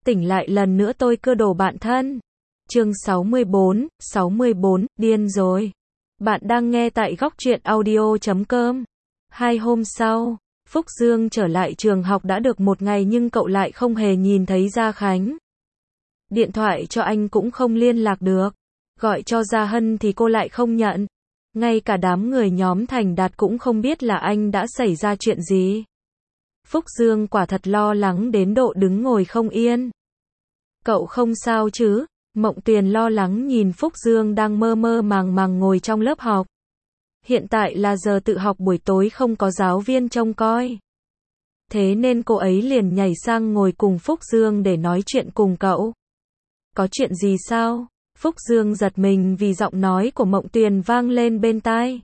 Tỉnh lại lần nữa tôi cơ đồ bạn thân. Chương 64, điên rồi. Bạn đang nghe tại góc truyện audio.com. 2 hôm sau, Phúc Dương trở lại trường học đã được một ngày nhưng cậu lại không hề nhìn thấy Gia Khánh. Điện thoại cho anh cũng không liên lạc được. Gọi cho Gia Hân thì cô lại không nhận. Ngay cả đám người nhóm Thành Đạt cũng không biết là anh đã xảy ra chuyện gì. Phúc Dương quả thật lo lắng đến độ đứng ngồi không yên. Cậu không sao chứ? Mộng Tuyền lo lắng nhìn Phúc Dương đang mơ mơ màng màng ngồi trong lớp học. Hiện tại là giờ tự học buổi tối không có giáo viên trông coi. Thế nên cô ấy liền nhảy sang ngồi cùng Phúc Dương để nói chuyện cùng cậu. Có chuyện gì sao? Phúc Dương giật mình vì giọng nói của Mộng Tuyền vang lên bên tai.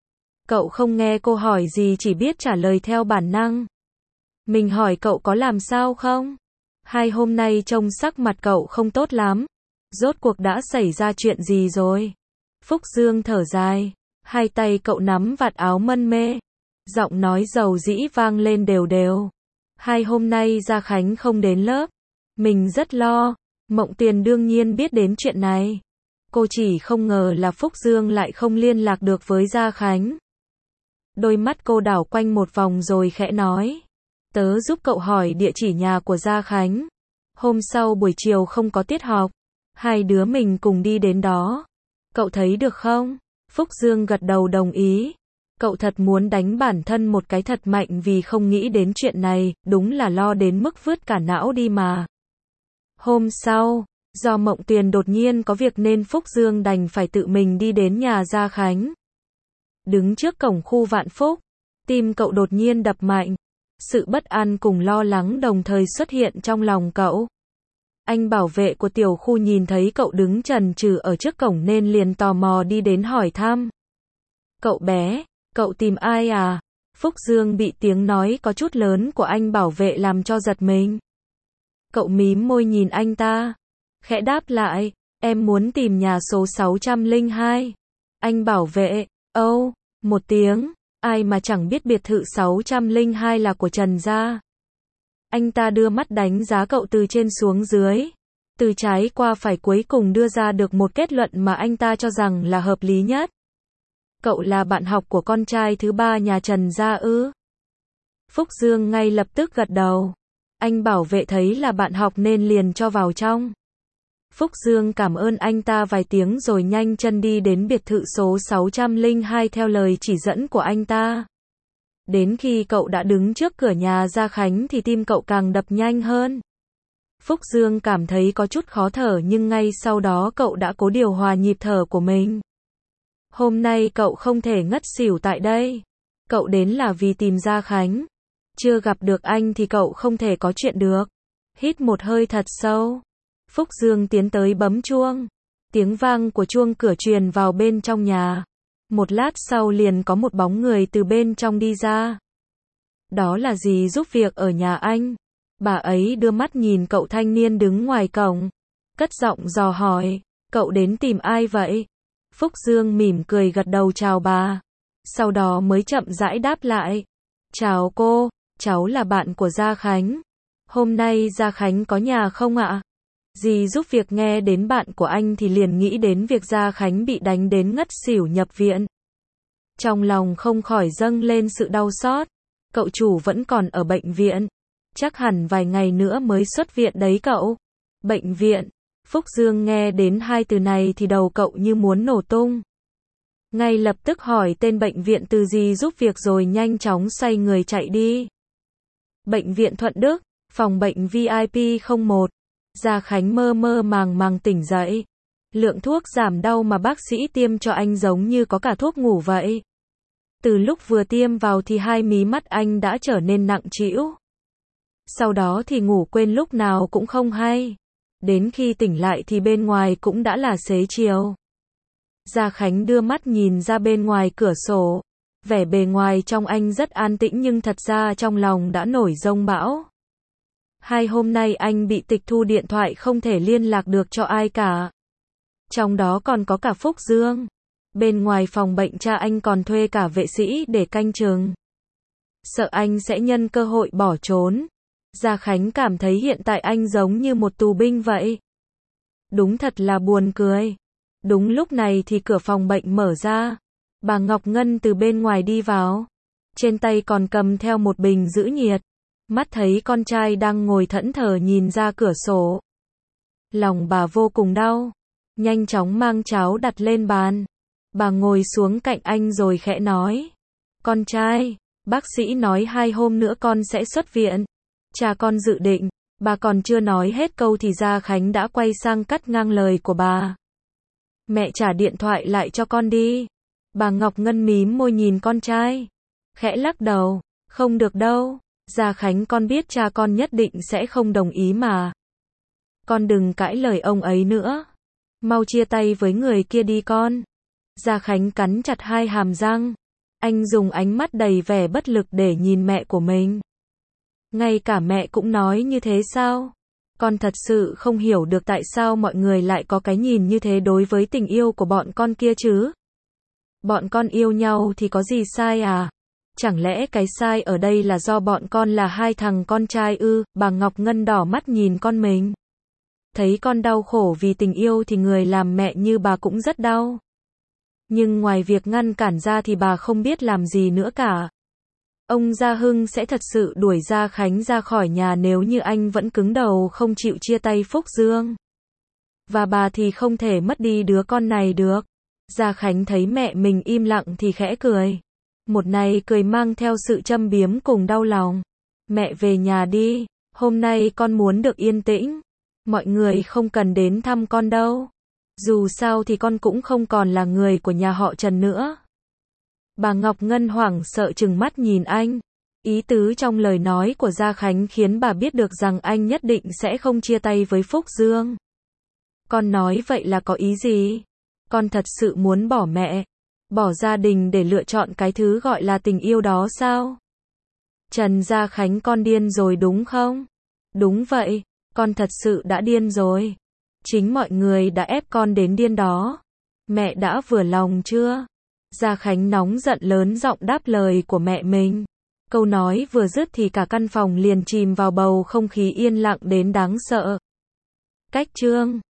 Cậu không nghe cô hỏi gì chỉ biết trả lời theo bản năng. Mình hỏi cậu có làm sao không? 2 hôm nay trông sắc mặt cậu không tốt lắm. Rốt cuộc đã xảy ra chuyện gì rồi? Phúc Dương thở dài. Hai tay cậu nắm vạt áo mân mê. Giọng nói dầu dĩ vang lên đều đều. 2 hôm nay Gia Khánh không đến lớp. Mình rất lo. Mộng Tuyền đương nhiên biết đến chuyện này. Cô chỉ không ngờ là Phúc Dương lại không liên lạc được với Gia Khánh. Đôi mắt cô đảo quanh một vòng rồi khẽ nói. Tớ giúp cậu hỏi địa chỉ nhà của Gia Khánh. Hôm sau buổi chiều không có tiết học. Hai đứa mình cùng đi đến đó. Cậu thấy được không? Phúc Dương gật đầu đồng ý. Cậu thật muốn đánh bản thân một cái thật mạnh vì không nghĩ đến chuyện này, đúng là lo đến mức vứt cả não đi mà. Hôm sau, do Mộng Tuyền đột nhiên có việc nên Phúc Dương đành phải tự mình đi đến nhà Gia Khánh. Đứng trước cổng khu Vạn Phúc, tim cậu đột nhiên đập mạnh. Sự bất an cùng lo lắng đồng thời xuất hiện trong lòng cậu. Anh bảo vệ của tiểu khu nhìn thấy cậu đứng chần chừ ở trước cổng nên liền tò mò đi đến hỏi thăm. Cậu bé, cậu tìm ai à? Phúc Dương bị tiếng nói có chút lớn của anh bảo vệ làm cho giật mình. Cậu mím môi nhìn anh ta. Khẽ đáp lại, em muốn tìm nhà số 602. Anh bảo vệ, một tiếng. Ai mà chẳng biết biệt thự 602 là của Trần gia. Anh ta đưa mắt đánh giá cậu từ trên xuống dưới. Từ trái qua phải cuối cùng đưa ra được một kết luận mà anh ta cho rằng là hợp lý nhất. Cậu là bạn học của con trai thứ ba nhà Trần gia ư? Phúc Dương ngay lập tức gật đầu. Anh bảo vệ thấy là bạn học nên liền cho vào trong. Phúc Dương cảm ơn anh ta vài tiếng rồi nhanh chân đi đến biệt thự số 602 theo lời chỉ dẫn của anh ta. Đến khi cậu đã đứng trước cửa nhà Gia Khánh thì tim cậu càng đập nhanh hơn. Phúc Dương cảm thấy có chút khó thở nhưng ngay sau đó cậu đã cố điều hòa nhịp thở của mình. Hôm nay cậu không thể ngất xỉu tại đây. Cậu đến là vì tìm Gia Khánh. Chưa gặp được anh thì cậu không thể có chuyện được. Hít một hơi thật sâu. Phúc Dương tiến tới bấm chuông. Tiếng vang của chuông cửa truyền vào bên trong nhà. Một lát sau liền có một bóng người từ bên trong đi ra. Đó là dì giúp việc ở nhà anh. Bà ấy đưa mắt nhìn cậu thanh niên đứng ngoài cổng. Cất giọng dò hỏi. Cậu đến tìm ai vậy? Phúc Dương mỉm cười gật đầu chào bà. Sau đó mới chậm rãi đáp lại. Chào cô, cháu là bạn của Gia Khánh. Hôm nay Gia Khánh có nhà không ạ? Dì giúp việc nghe đến bạn của anh thì liền nghĩ đến việc Gia Khánh bị đánh đến ngất xỉu nhập viện. Trong lòng không khỏi dâng lên sự đau xót. Cậu chủ vẫn còn ở bệnh viện. Chắc hẳn vài ngày nữa mới xuất viện đấy cậu. Bệnh viện. Phúc Dương nghe đến hai từ này thì đầu cậu như muốn nổ tung. Ngay lập tức hỏi tên bệnh viện từ dì giúp việc rồi nhanh chóng xoay người chạy đi. Bệnh viện Thuận Đức, phòng bệnh VIP 01. Gia Khánh mơ mơ màng màng tỉnh dậy. Lượng thuốc giảm đau mà bác sĩ tiêm cho anh giống như có cả thuốc ngủ vậy. Từ lúc vừa tiêm vào thì hai mí mắt anh đã trở nên nặng trĩu. Sau đó thì ngủ quên lúc nào cũng không hay. Đến khi tỉnh lại thì bên ngoài cũng đã là xế chiều. Gia Khánh đưa mắt nhìn ra bên ngoài cửa sổ. Vẻ bề ngoài trong anh rất an tĩnh nhưng thật ra trong lòng đã nổi giông bão. 2 hôm nay anh bị tịch thu điện thoại không thể liên lạc được cho ai cả. Trong đó còn có cả Phúc Dương. Bên ngoài phòng bệnh cha anh còn thuê cả vệ sĩ để canh chừng. Sợ anh sẽ nhân cơ hội bỏ trốn. Gia Khánh cảm thấy hiện tại anh giống như một tù binh vậy. Đúng thật là buồn cười. Đúng lúc này thì cửa phòng bệnh mở ra. Bà Ngọc Ngân từ bên ngoài đi vào. Trên tay còn cầm theo một bình giữ nhiệt. Mắt thấy con trai đang ngồi thẫn thờ nhìn ra cửa sổ. Lòng bà vô cùng đau. Nhanh chóng mang cháo đặt lên bàn. Bà ngồi xuống cạnh anh rồi khẽ nói. Con trai, bác sĩ nói 2 hôm nữa con sẽ xuất viện. Cha con dự định. Bà còn chưa nói hết câu thì Gia Khánh đã quay sang cắt ngang lời của bà. Mẹ trả điện thoại lại cho con đi. Bà Ngọc Ngân mím môi nhìn con trai. Khẽ lắc đầu. Không được đâu. Gia Khánh, con biết cha con nhất định sẽ không đồng ý mà. Con đừng cãi lời ông ấy nữa. Mau chia tay với người kia đi con. Gia Khánh cắn chặt 2 hàm răng. Anh dùng ánh mắt đầy vẻ bất lực để nhìn mẹ của mình. Ngay cả mẹ cũng nói như thế sao? Con thật sự không hiểu được tại sao mọi người lại có cái nhìn như thế đối với tình yêu của bọn con kia chứ. Bọn con yêu nhau thì có gì sai à? Chẳng lẽ cái sai ở đây là do bọn con là 2 thằng con trai ư? Bà Ngọc Ngân đỏ mắt nhìn con mình. Thấy con đau khổ vì tình yêu thì người làm mẹ như bà cũng rất đau. Nhưng ngoài việc ngăn cản ra thì bà không biết làm gì nữa cả. Ông Gia Hưng sẽ thật sự đuổi Gia Khánh ra khỏi nhà nếu như anh vẫn cứng đầu không chịu chia tay Phúc Dương. Và bà thì không thể mất đi đứa con này được. Gia Khánh thấy mẹ mình im lặng thì khẽ cười. Một này cười mang theo sự châm biếm cùng đau lòng. Mẹ về nhà đi, hôm nay con muốn được yên tĩnh. Mọi người không cần đến thăm con đâu. Dù sao thì con cũng không còn là người của nhà họ Trần nữa. Bà Ngọc Ngân hoảng sợ trừng mắt nhìn anh. Ý tứ trong lời nói của Gia Khánh khiến bà biết được rằng anh nhất định sẽ không chia tay với Phúc Dương. Con nói vậy là có ý gì? Con thật sự muốn bỏ mẹ, bỏ gia đình để lựa chọn cái thứ gọi là tình yêu đó sao? Trần Gia Khánh, con điên rồi đúng không? Đúng vậy, con thật sự đã điên rồi. Chính mọi người đã ép con đến điên đó. Mẹ đã vừa lòng chưa? Gia Khánh nóng giận lớn giọng đáp lời của mẹ mình. Câu nói vừa dứt thì cả căn phòng liền chìm vào bầu không khí yên lặng đến đáng sợ. Cách chương